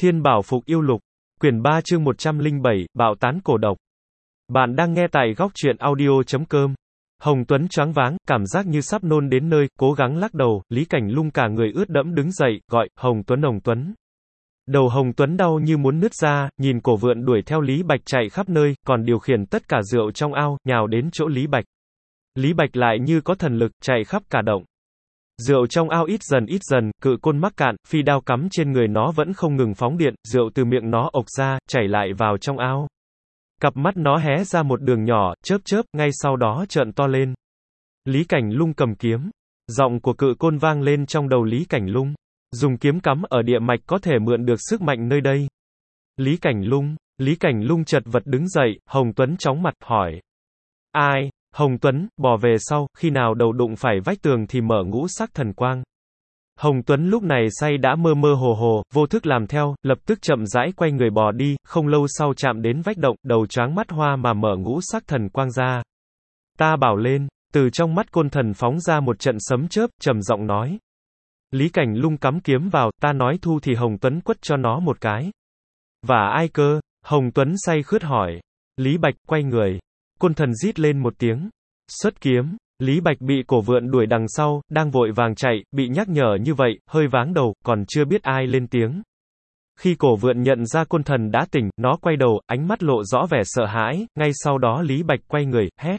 Thiên Bảo Phục Yêu Lục, quyển 3 chương 107, Bạo tán cổ độc. Bạn đang nghe tại góc truyện audio.com. Hồng Tuấn choáng váng, cảm giác như sắp nôn đến nơi, cố gắng lắc đầu, Lý Cảnh Lung cả người ướt đẫm đứng dậy, gọi, Hồng Tuấn, Hồng Tuấn. Đầu Hồng Tuấn đau như muốn nứt ra, nhìn Cổ Vượn đuổi theo Lý Bạch chạy khắp nơi, còn điều khiển tất cả rượu trong ao, nhào đến chỗ Lý Bạch. Lý Bạch lại như có thần lực, chạy khắp cả động. Rượu trong ao ít dần, cự côn mắc cạn, phi đao cắm trên người nó vẫn không ngừng phóng điện, rượu từ miệng nó ộc ra, chảy lại vào trong ao. Cặp mắt nó hé ra một đường nhỏ, chớp, ngay sau đó trợn to lên. Lý Cảnh Lung cầm kiếm. Giọng của cự côn vang lên trong đầu Lý Cảnh Lung. Dùng kiếm cắm ở địa mạch có thể mượn được sức mạnh nơi đây. Lý Cảnh Lung chật vật đứng dậy, Hồng Tuấn chóng mặt, hỏi. Ai? Hồng Tuấn, bò về sau, khi nào đầu đụng phải vách tường thì mở ngũ sắc thần quang. Hồng Tuấn lúc này say đã mơ mơ hồ, vô thức làm theo, lập tức chậm rãi quay người bò đi, không lâu sau chạm đến vách động, đầu choáng mắt hoa mà mở ngũ sắc thần quang ra. Ta bảo lên, từ trong mắt côn thần phóng ra một trận sấm chớp, trầm giọng nói. Lý Cảnh Lung cắm kiếm vào, ta nói thu thì Hồng Tuấn quất cho nó một cái. Và ai cơ? Hồng Tuấn say khướt hỏi. Lý Bạch, quay người. Côn thần rít lên một tiếng. Xuất kiếm. Lý Bạch bị Cổ Vượn đuổi đằng sau, đang vội vàng chạy, bị nhắc nhở như vậy, hơi váng đầu, còn chưa biết ai lên tiếng. Khi Cổ Vượn nhận ra côn thần đã tỉnh, nó quay đầu, ánh mắt lộ rõ vẻ sợ hãi, ngay sau đó Lý Bạch quay người, hét.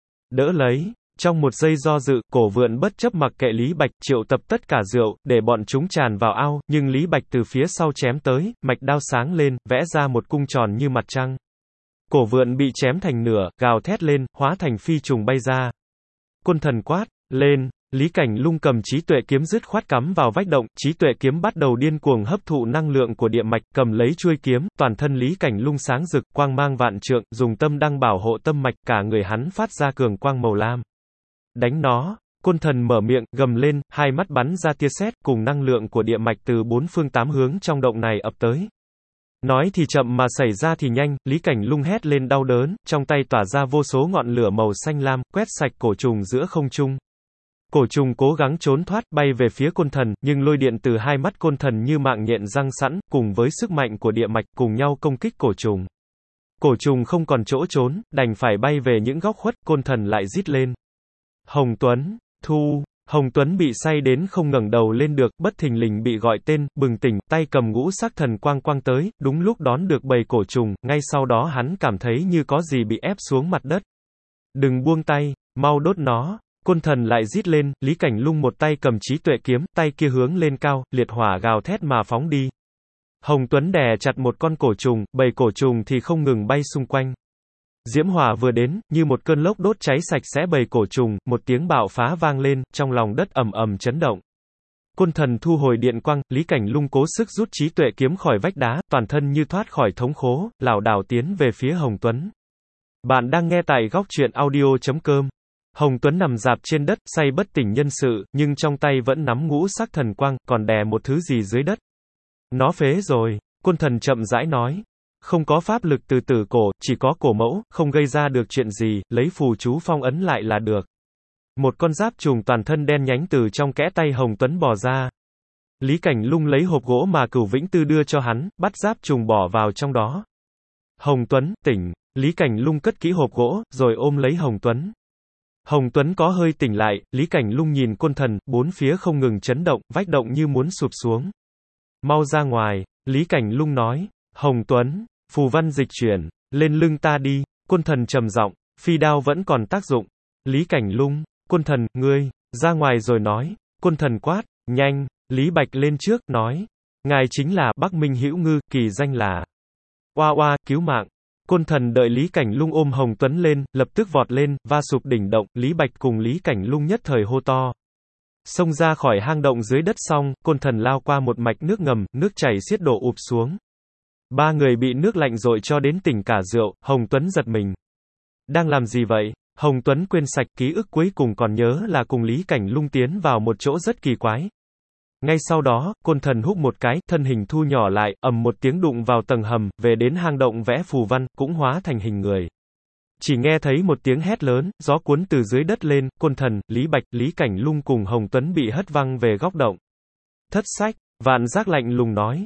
Đỡ lấy. Trong một giây do dự, Cổ Vượn bất chấp mặc kệ Lý Bạch, triệu tập tất cả rượu, để bọn chúng tràn vào ao, nhưng Lý Bạch từ phía sau chém tới, mạch đao sáng lên, vẽ ra một cung tròn như mặt trăng. Cổ Vượn bị chém thành nửa, gào thét lên, hóa thành phi trùng bay ra. Côn thần quát, lên, Lý Cảnh Lung cầm trí tuệ kiếm dứt khoát cắm vào vách động, trí tuệ kiếm bắt đầu điên cuồng hấp thụ năng lượng của địa mạch, cầm lấy chuôi kiếm, toàn thân Lý Cảnh Lung sáng rực, quang mang vạn trượng, dùng tâm đăng bảo hộ tâm mạch, cả người hắn phát ra cường quang màu lam. Đánh nó, côn thần mở miệng, gầm lên, hai mắt bắn ra tia sét, cùng năng lượng của địa mạch từ bốn phương tám hướng trong động này ập tới. Nói thì chậm mà xảy ra thì nhanh, Lý Cảnh Lung hét lên đau đớn, trong tay tỏa ra vô số ngọn lửa màu xanh lam, quét sạch cổ trùng giữa không trung. Cổ trùng cố gắng trốn thoát, bay về phía côn thần, nhưng lôi điện từ hai mắt côn thần như mạng nhện răng sẵn, cùng với sức mạnh của địa mạch, cùng nhau công kích cổ trùng. Cổ trùng không còn chỗ trốn, đành phải bay về những góc khuất, côn thần lại rít lên. Hồng Tuấn, thu. Hồng Tuấn bị say đến không ngẩng đầu lên được, bất thình lình bị gọi tên, bừng tỉnh, tay cầm ngũ sắc thần quang quang tới, đúng lúc đón được bầy cổ trùng, ngay sau đó hắn cảm thấy như có gì bị ép xuống mặt đất. Đừng buông tay, mau đốt nó. Côn thần lại rít lên, Lý Cảnh Lung một tay cầm trí tuệ kiếm, tay kia hướng lên cao, liệt hỏa gào thét mà phóng đi. Hồng Tuấn đè chặt một con cổ trùng, bầy cổ trùng thì không ngừng bay xung quanh. Diễm hỏa vừa đến, như một cơn lốc đốt cháy sạch sẽ bầy cổ trùng, một tiếng bạo phá vang lên, trong lòng đất ầm ầm chấn động. Côn thần thu hồi điện quang, Lý Cảnh Lung cố sức rút trí tuệ kiếm khỏi vách đá, toàn thân như thoát khỏi thống khổ, lảo đảo tiến về phía Hồng Tuấn. Bạn đang nghe tại góc truyện audio.com. Hồng Tuấn nằm rạp trên đất, say bất tỉnh nhân sự, nhưng trong tay vẫn nắm ngũ sắc thần quang, còn đè một thứ gì dưới đất. Nó phế rồi, côn thần chậm rãi nói. Không có pháp lực từ tử cổ, chỉ có cổ mẫu, không gây ra được chuyện gì, lấy phù chú phong ấn lại là được. Một con giáp trùng toàn thân đen nhánh từ trong kẽ tay Hồng Tuấn bò ra. Lý Cảnh Lung lấy hộp gỗ mà Cửu Vĩnh Tư đưa cho hắn, bắt giáp trùng bỏ vào trong đó. Hồng Tuấn, tỉnh. Lý Cảnh Lung cất kỹ hộp gỗ, rồi ôm lấy Hồng Tuấn. Hồng Tuấn có hơi tỉnh lại, Lý Cảnh Lung nhìn côn thần, bốn phía không ngừng chấn động, vách động như muốn sụp xuống. Mau ra ngoài, Lý Cảnh Lung nói. Hồng Tuấn, phù văn dịch chuyển, lên lưng ta đi, côn thần trầm giọng, phi đao vẫn còn tác dụng. Lý Cảnh Lung, côn thần, ngươi, ra ngoài rồi nói, côn thần quát, nhanh, Lý Bạch lên trước, nói, ngài chính là Bắc Minh Hữu Ngư, kỳ danh là, oa, cứu mạng. Côn thần đợi Lý Cảnh Lung ôm Hồng Tuấn lên, lập tức vọt lên, va sụp đỉnh động, Lý Bạch cùng Lý Cảnh Lung nhất thời hô to. Xông ra khỏi hang động dưới đất xong, côn thần lao qua một mạch nước ngầm, nước chảy xiết đổ ụp xuống. Ba người bị nước lạnh dội cho đến tỉnh cả rượu, Hồng Tuấn giật mình. Đang làm gì vậy? Hồng Tuấn quên sạch, ký ức cuối cùng còn nhớ là cùng Lý Cảnh Lung tiến vào một chỗ rất kỳ quái. Ngay sau đó, côn thần húc một cái, thân hình thu nhỏ lại, ầm một tiếng đụng vào tầng hầm, về đến hang động vẽ phù văn, cũng hóa thành hình người. Chỉ nghe thấy một tiếng hét lớn, gió cuốn từ dưới đất lên, côn thần, Lý Bạch, Lý Cảnh Lung cùng Hồng Tuấn bị hất văng về góc động. Thất sách, Vạn Giác lạnh lùng nói.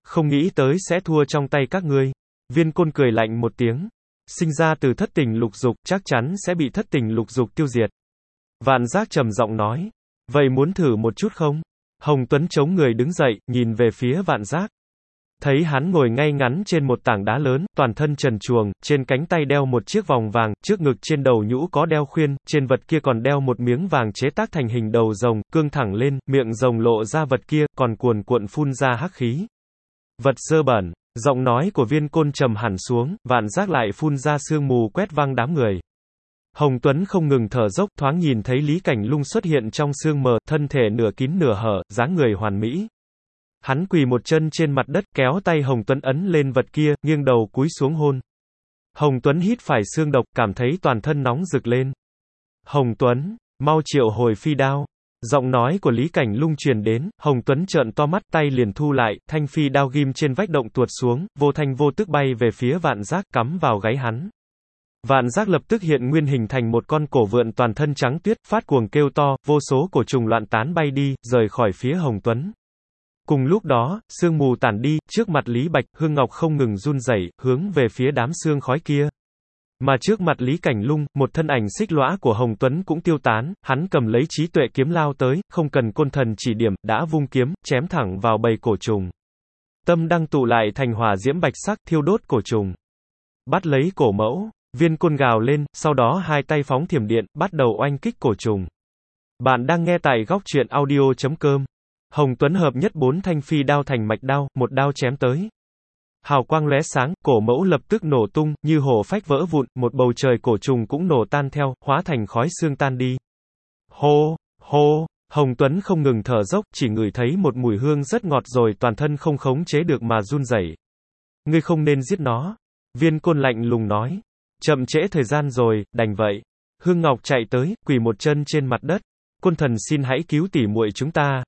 Không nghĩ tới sẽ thua trong tay các ngươi. Viên Côn cười lạnh một tiếng. Sinh ra từ thất tình lục dục, chắc chắn sẽ bị thất tình lục dục tiêu diệt. Vạn Giác trầm giọng nói. Vậy muốn thử một chút không? Hồng Tuấn chống người đứng dậy, nhìn về phía Vạn Giác. Thấy hắn ngồi ngay ngắn trên một tảng đá lớn, toàn thân trần truồng, trên cánh tay đeo một chiếc vòng vàng, trước ngực trên đầu nhũ có đeo khuyên, trên vật kia còn đeo một miếng vàng chế tác thành hình đầu rồng, cương thẳng lên, miệng rồng lộ ra vật kia, còn cuồn cuộn phun ra hắc khí. Vật dơ bẩn, giọng nói của Viên Côn trầm hẳn xuống, Vạn Giác lại phun ra sương mù quét văng đám người. Hồng Tuấn không ngừng thở dốc, thoáng nhìn thấy Lý Cảnh Lung xuất hiện trong sương mờ, thân thể nửa kín nửa hở, dáng người hoàn mỹ. Hắn quỳ một chân trên mặt đất, kéo tay Hồng Tuấn ấn lên vật kia, nghiêng đầu cúi xuống hôn. Hồng Tuấn hít phải xương độc, cảm thấy toàn thân nóng rực lên. Hồng Tuấn, mau triệu hồi phi đao. Giọng nói của Lý Cảnh Lung truyền đến, Hồng Tuấn trợn to mắt, tay liền thu lại, thanh phi đao ghim trên vách động tuột xuống, vô thanh vô tức bay về phía Vạn Giác, cắm vào gáy hắn. Vạn Giác lập tức hiện nguyên hình thành một con cổ vượn toàn thân trắng tuyết, phát cuồng kêu to, vô số cổ trùng loạn tán bay đi, rời khỏi phía Hồng Tuấn. Cùng lúc đó, sương mù tản đi, trước mặt Lý Bạch, Hương Ngọc không ngừng run rẩy, hướng về phía đám sương khói kia. Mà trước mặt Lý Cảnh Lung, một thân ảnh xích lõa của Hồng Tuấn cũng tiêu tán, hắn cầm lấy trí tuệ kiếm lao tới, không cần côn thần chỉ điểm, đã vung kiếm, chém thẳng vào bầy cổ trùng. Tâm đăng tụ lại thành hỏa diễm bạch sắc, thiêu đốt cổ trùng. Bắt lấy cổ mẫu, Viên Côn gào lên, sau đó hai tay phóng thiểm điện, bắt đầu oanh kích cổ trùng. Bạn đang nghe tại góc truyện audio.com. Hồng Tuấn hợp nhất 4 thanh phi đao thành mạch đao, một đao chém tới. Hào quang lóe sáng, cổ mẫu lập tức nổ tung, như hổ phách vỡ vụn, một bầu trời cổ trùng cũng nổ tan theo, hóa thành khói xương tan đi. Hô, hô, Hồng Tuấn không ngừng thở dốc, chỉ ngửi thấy một mùi hương rất ngọt rồi toàn thân không khống chế được mà run rẩy. Ngươi không nên giết nó. Viên Côn lạnh lùng nói. Chậm trễ thời gian rồi, đành vậy. Hương Ngọc chạy tới, quỳ một chân trên mặt đất. Côn thần xin hãy cứu tỉ muội chúng ta.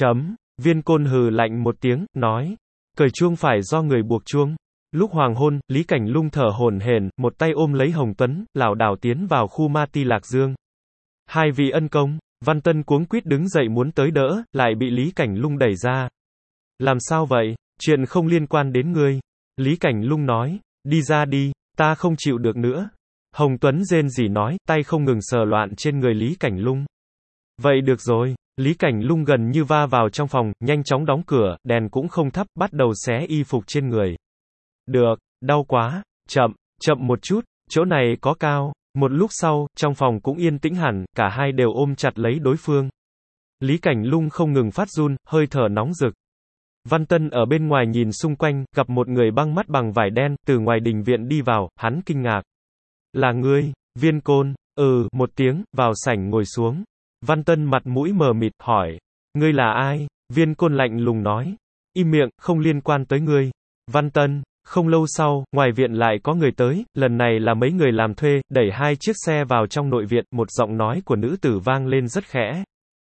Viên Côn hừ lạnh một tiếng, nói. Cởi chuông phải do người buộc chuông. Lúc hoàng hôn, Lý Cảnh Lung thở hổn hển, một tay ôm lấy Hồng Tuấn, lảo đảo tiến vào khu ma ti Lạc Dương. Hai vị ân công, Văn Tân cuống quýt đứng dậy muốn tới đỡ, lại bị Lý Cảnh Lung đẩy ra. Làm sao vậy? Chuyện không liên quan đến ngươi. Lý Cảnh Lung nói. Đi ra đi, ta không chịu được nữa. Hồng Tuấn rên rỉ nói, tay không ngừng sờ loạn trên người Lý Cảnh Lung. Vậy được rồi. Lý Cảnh Lung gần như va vào trong phòng, nhanh chóng đóng cửa, đèn cũng không thắp, bắt đầu xé y phục trên người. Được, đau quá, chậm một chút, chỗ này có cao. Một lúc sau, trong phòng cũng yên tĩnh hẳn, cả hai đều ôm chặt lấy đối phương. Lý Cảnh Lung không ngừng phát run, hơi thở nóng rực. Văn Tân ở bên ngoài nhìn xung quanh, gặp một người băng mắt bằng vải đen, từ ngoài đình viện đi vào, hắn kinh ngạc. Là ngươi, Viên Côn, một tiếng, vào sảnh ngồi xuống. Văn Tân mặt mũi mờ mịt, hỏi. Ngươi là ai? Viên Côn lạnh lùng nói. Im miệng, không liên quan tới ngươi. Văn Tân, không lâu sau, ngoài viện lại có người tới, lần này là mấy người làm thuê, đẩy hai chiếc xe vào trong nội viện, một giọng nói của nữ tử vang lên rất khẽ.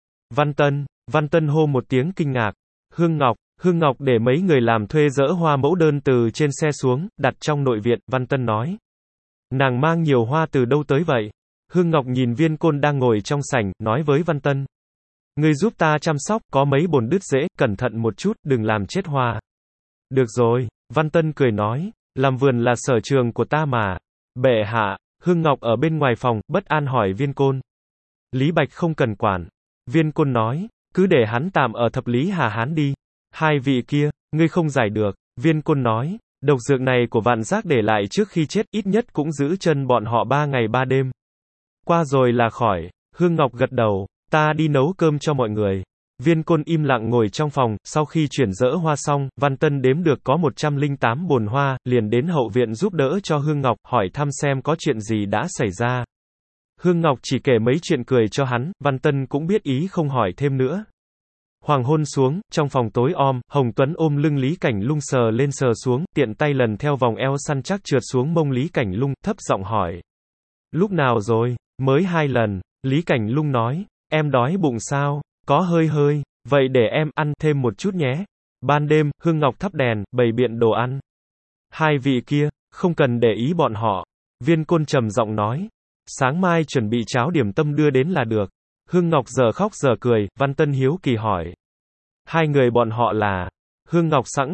Văn Tân hô một tiếng kinh ngạc. Hương Ngọc để mấy người làm thuê dỡ hoa mẫu đơn từ trên xe xuống, đặt trong nội viện, Văn Tân nói. Nàng mang nhiều hoa từ đâu tới vậy? Hương Ngọc nhìn Viên Côn đang ngồi trong sảnh, nói với Văn Tân. Ngươi giúp ta chăm sóc, có mấy bồn đứt rễ, cẩn thận một chút, đừng làm chết hoa. Được rồi, Văn Tân cười nói, làm vườn là sở trường của ta mà. Bệ hạ, Hương Ngọc ở bên ngoài phòng, bất an hỏi Viên Côn. Lý Bạch không cần quản. Viên Côn nói, cứ để hắn tạm ở Thập Lý Hà Hán đi. Hai vị kia, ngươi không giải được. Viên Côn nói, độc dược này của Vạn Giác để lại trước khi chết, ít nhất cũng giữ chân bọn họ 3 ngày 3 đêm. Qua rồi là khỏi. Hương Ngọc gật đầu, ta đi nấu cơm cho mọi người. Viên Côn im lặng ngồi trong phòng, sau khi chuyển dỡ hoa xong, Văn Tân đếm được có 108 bồn hoa, liền đến hậu viện giúp đỡ cho Hương Ngọc, hỏi thăm xem có chuyện gì đã xảy ra. Hương Ngọc chỉ kể mấy chuyện cười cho hắn, Văn Tân cũng biết ý không hỏi thêm nữa. Hoàng hôn xuống, trong phòng tối om, Hồng Tuấn ôm lưng Lý Cảnh Lung sờ lên sờ xuống, tiện tay lần theo vòng eo săn chắc trượt xuống mông Lý Cảnh Lung, thấp giọng hỏi. Lúc nào rồi? Mới 2 lần. Lý Cảnh Lung nói. Em đói bụng sao? Có hơi, vậy để em ăn thêm một chút nhé. Ban đêm, Hương Ngọc thắp đèn, bày biện đồ ăn. Hai vị kia, không cần để ý bọn họ. Viên Côn trầm giọng nói. Sáng mai chuẩn bị cháo điểm tâm đưa đến là được. Hương Ngọc giờ khóc giờ cười, Văn Tân hiếu kỳ hỏi. Hai người bọn họ là. Hương Ngọc sẵn giọng.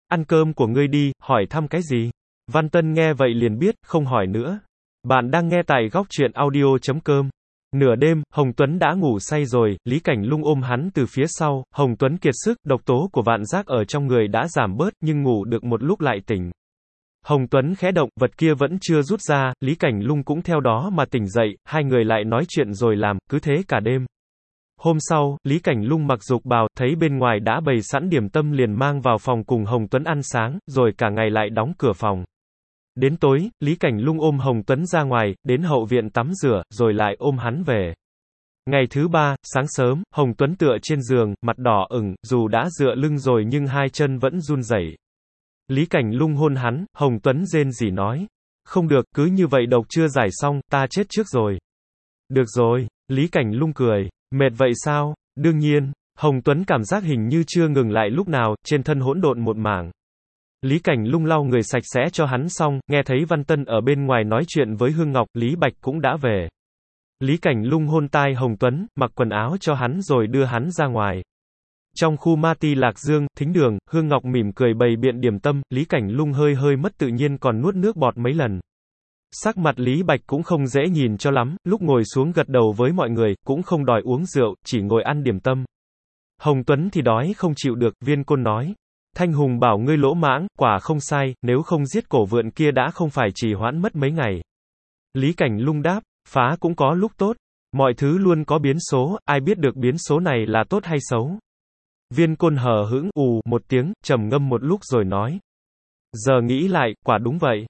Ăn cơm của ngươi đi, hỏi thăm cái gì? Văn Tân nghe vậy liền biết, không hỏi nữa. Bạn đang nghe tại góc truyện audio.com. Nửa đêm, Hồng Tuấn đã ngủ say rồi, Lý Cảnh Lung ôm hắn từ phía sau, Hồng Tuấn kiệt sức, độc tố của vạn giác ở trong người đã giảm bớt, nhưng ngủ được một lúc lại tỉnh. Hồng Tuấn khẽ động, vật kia vẫn chưa rút ra, Lý Cảnh Lung cũng theo đó mà tỉnh dậy, hai người lại nói chuyện rồi làm, cứ thế cả đêm. Hôm sau, Lý Cảnh Lung mặc dục bào, thấy bên ngoài đã bày sẵn điểm tâm liền mang vào phòng cùng Hồng Tuấn ăn sáng, rồi cả ngày lại đóng cửa phòng. Đến tối, Lý Cảnh Lung ôm Hồng Tuấn ra ngoài, đến hậu viện tắm rửa, rồi lại ôm hắn về. Ngày thứ ba, sáng sớm, Hồng Tuấn tựa trên giường, mặt đỏ ửng, dù đã dựa lưng rồi nhưng hai chân vẫn run rẩy. Lý Cảnh Lung hôn hắn, Hồng Tuấn rên rỉ nói. Không được, cứ như vậy độc chưa giải xong, ta chết trước rồi. Được rồi, Lý Cảnh Lung cười. Mệt vậy sao? Đương nhiên, Hồng Tuấn cảm giác hình như chưa ngừng lại lúc nào, trên thân hỗn độn một mảng. Lý Cảnh Lung lau người sạch sẽ cho hắn xong, nghe thấy Văn Tân ở bên ngoài nói chuyện với Hương Ngọc, Lý Bạch cũng đã về. Lý Cảnh Lung hôn tai Hồng Tuấn, mặc quần áo cho hắn rồi đưa hắn ra ngoài. Trong khu ma ti Lạc Dương, thính đường, Hương Ngọc mỉm cười bày biện điểm tâm, Lý Cảnh Lung hơi hơi mất tự nhiên còn nuốt nước bọt mấy lần. Sắc mặt Lý Bạch cũng không dễ nhìn cho lắm, lúc ngồi xuống gật đầu với mọi người, cũng không đòi uống rượu, chỉ ngồi ăn điểm tâm. Hồng Tuấn thì đói không chịu được, Viên Côn nói. Thanh Hùng bảo ngươi lỗ mãng, quả không sai, nếu không giết cổ vượn kia đã không phải trì hoãn mất mấy ngày. Lý Cảnh Lung đáp, phá cũng có lúc tốt. Mọi thứ luôn có biến số, ai biết được biến số này là tốt hay xấu. Viên Côn hờ hững, một tiếng, trầm ngâm một lúc rồi nói. Giờ nghĩ lại, quả đúng vậy.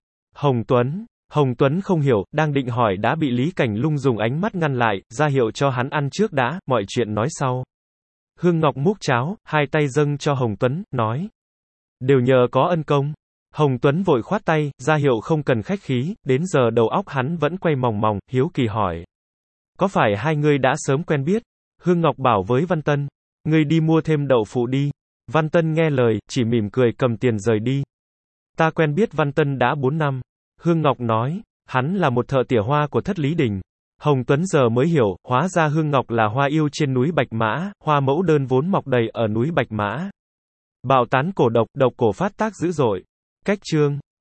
Hồng Tuấn không hiểu, đang định hỏi đã bị Lý Cảnh Lung dùng ánh mắt ngăn lại, ra hiệu cho hắn ăn trước đã, mọi chuyện nói sau. Hương Ngọc múc cháo, hai tay dâng cho Hồng Tuấn, nói. Đều nhờ có ân công. Hồng Tuấn vội khoát tay, ra hiệu không cần khách khí, đến giờ đầu óc hắn vẫn quay mòng mòng, hiếu kỳ hỏi. Có phải hai ngươi đã sớm quen biết? Hương Ngọc bảo với Văn Tân. Ngươi đi mua thêm đậu phụ đi. Văn Tân nghe lời, chỉ mỉm cười cầm tiền rời đi. Ta quen biết Văn Tân đã 4 năm. Hương Ngọc nói, hắn là một thợ tỉa hoa của Thất Lý Đình. Hồng Tuấn giờ mới hiểu, hóa ra Hương Ngọc là hoa yêu trên núi Bạch Mã, hoa mẫu đơn vốn mọc đầy ở núi Bạch Mã. Bạo tán cổ độc, độc cổ phát tác dữ dội. Cách chương